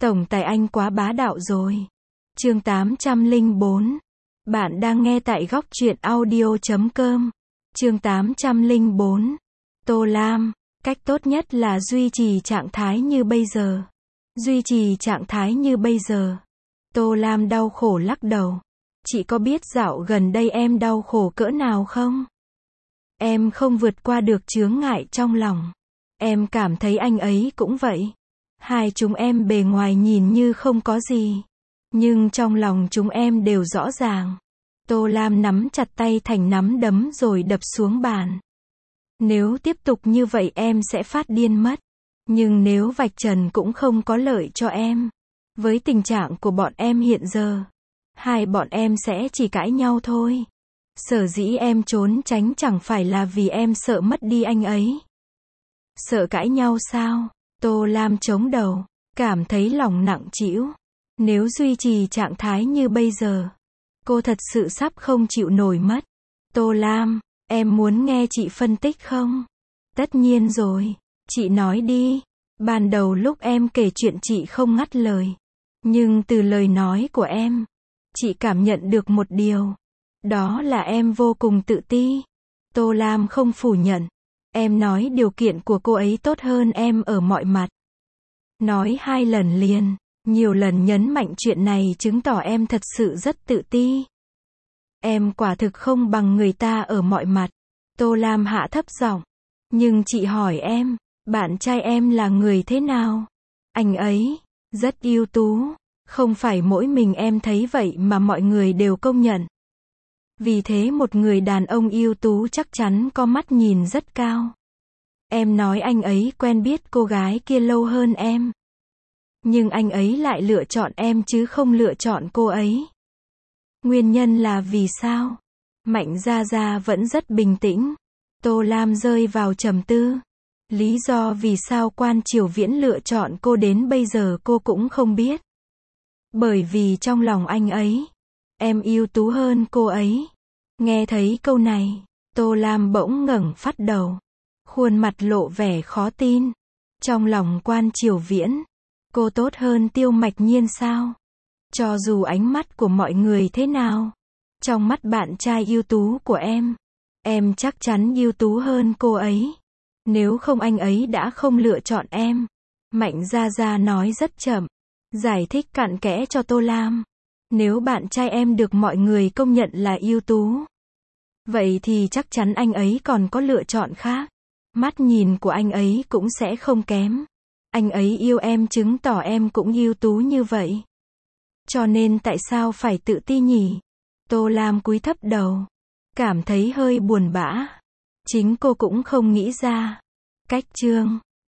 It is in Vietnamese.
Tổng tài anh quá bá đạo rồi. Chương 804. Bạn đang nghe tại góc truyện audio.com. Chương 804. Tô Lam, cách tốt nhất là duy trì trạng thái như bây giờ. Duy trì trạng thái như bây giờ. Tô Lam đau khổ lắc đầu. Chị có biết dạo gần đây em đau khổ cỡ nào không? Em không vượt qua được chướng ngại trong lòng. Em cảm thấy anh ấy cũng vậy. Hai chúng em bề ngoài nhìn như không có gì. Nhưng trong lòng chúng em đều rõ ràng. Tô Lam nắm chặt tay thành nắm đấm rồi đập xuống bàn. Nếu tiếp tục như vậy em sẽ phát điên mất. Nhưng nếu vạch trần cũng không có lợi cho em. Với tình trạng của bọn em hiện giờ, hai bọn em sẽ chỉ cãi nhau thôi. Sở dĩ em trốn tránh chẳng phải là vì em sợ mất đi anh ấy. Sợ cãi nhau sao? Tô Lam chống đầu, cảm thấy lòng nặng trĩu. Nếu duy trì trạng thái như bây giờ, cô thật sự sắp không chịu nổi mất. Tô Lam, em muốn nghe chị phân tích không? Tất nhiên rồi, chị nói đi. Ban đầu lúc em kể chuyện chị không ngắt lời. Nhưng từ lời nói của em, chị cảm nhận được một điều. Đó là em vô cùng tự ti. Tô Lam không phủ nhận. Em nói điều kiện của cô ấy tốt hơn em ở mọi mặt. Nói 2 lần liền, nhiều lần nhấn mạnh chuyện này chứng tỏ em thật sự rất tự ti. Em quả thực không bằng người ta ở mọi mặt. Tô Lam hạ thấp giọng. Nhưng chị hỏi em, bạn trai em là người thế nào? Anh ấy rất ưu tú. Không phải mỗi mình em thấy vậy mà mọi người đều công nhận. Vì thế một người đàn ông ưu tú chắc chắn có mắt nhìn rất cao. Em nói anh ấy quen biết cô gái kia lâu hơn em. Nhưng anh ấy lại lựa chọn em chứ không lựa chọn cô ấy. Nguyên nhân là vì sao? Mạnh Gia Gia vẫn rất bình tĩnh. Tô Lam rơi vào trầm tư. Lý do vì sao Quan Triều Viễn lựa chọn cô đến bây giờ cô cũng không biết. Bởi vì trong lòng anh ấy, em ưu tú hơn cô ấy. Nghe thấy câu này, Tô Lam bỗng ngẩng phát đầu. Khuôn mặt lộ vẻ khó tin. Trong lòng Quan Triều Viễn, cô tốt hơn Tiêu Mạch Nhiên sao? Cho dù ánh mắt của mọi người thế nào, trong mắt bạn trai ưu tú của em chắc chắn ưu tú hơn cô ấy. Nếu không anh ấy đã không lựa chọn em. Mạnh Gia Gia nói rất chậm, giải thích cặn kẽ cho Tô Lam. Nếu bạn trai em được mọi người công nhận là ưu tú, vậy thì chắc chắn anh ấy còn có lựa chọn khác. Mắt nhìn của anh ấy cũng sẽ không kém. Anh ấy yêu em chứng tỏ em cũng ưu tú như vậy. Cho nên tại sao phải tự ti nhỉ? Tô Lam cúi thấp đầu, cảm thấy hơi buồn bã. Chính cô cũng không nghĩ ra. Cách chương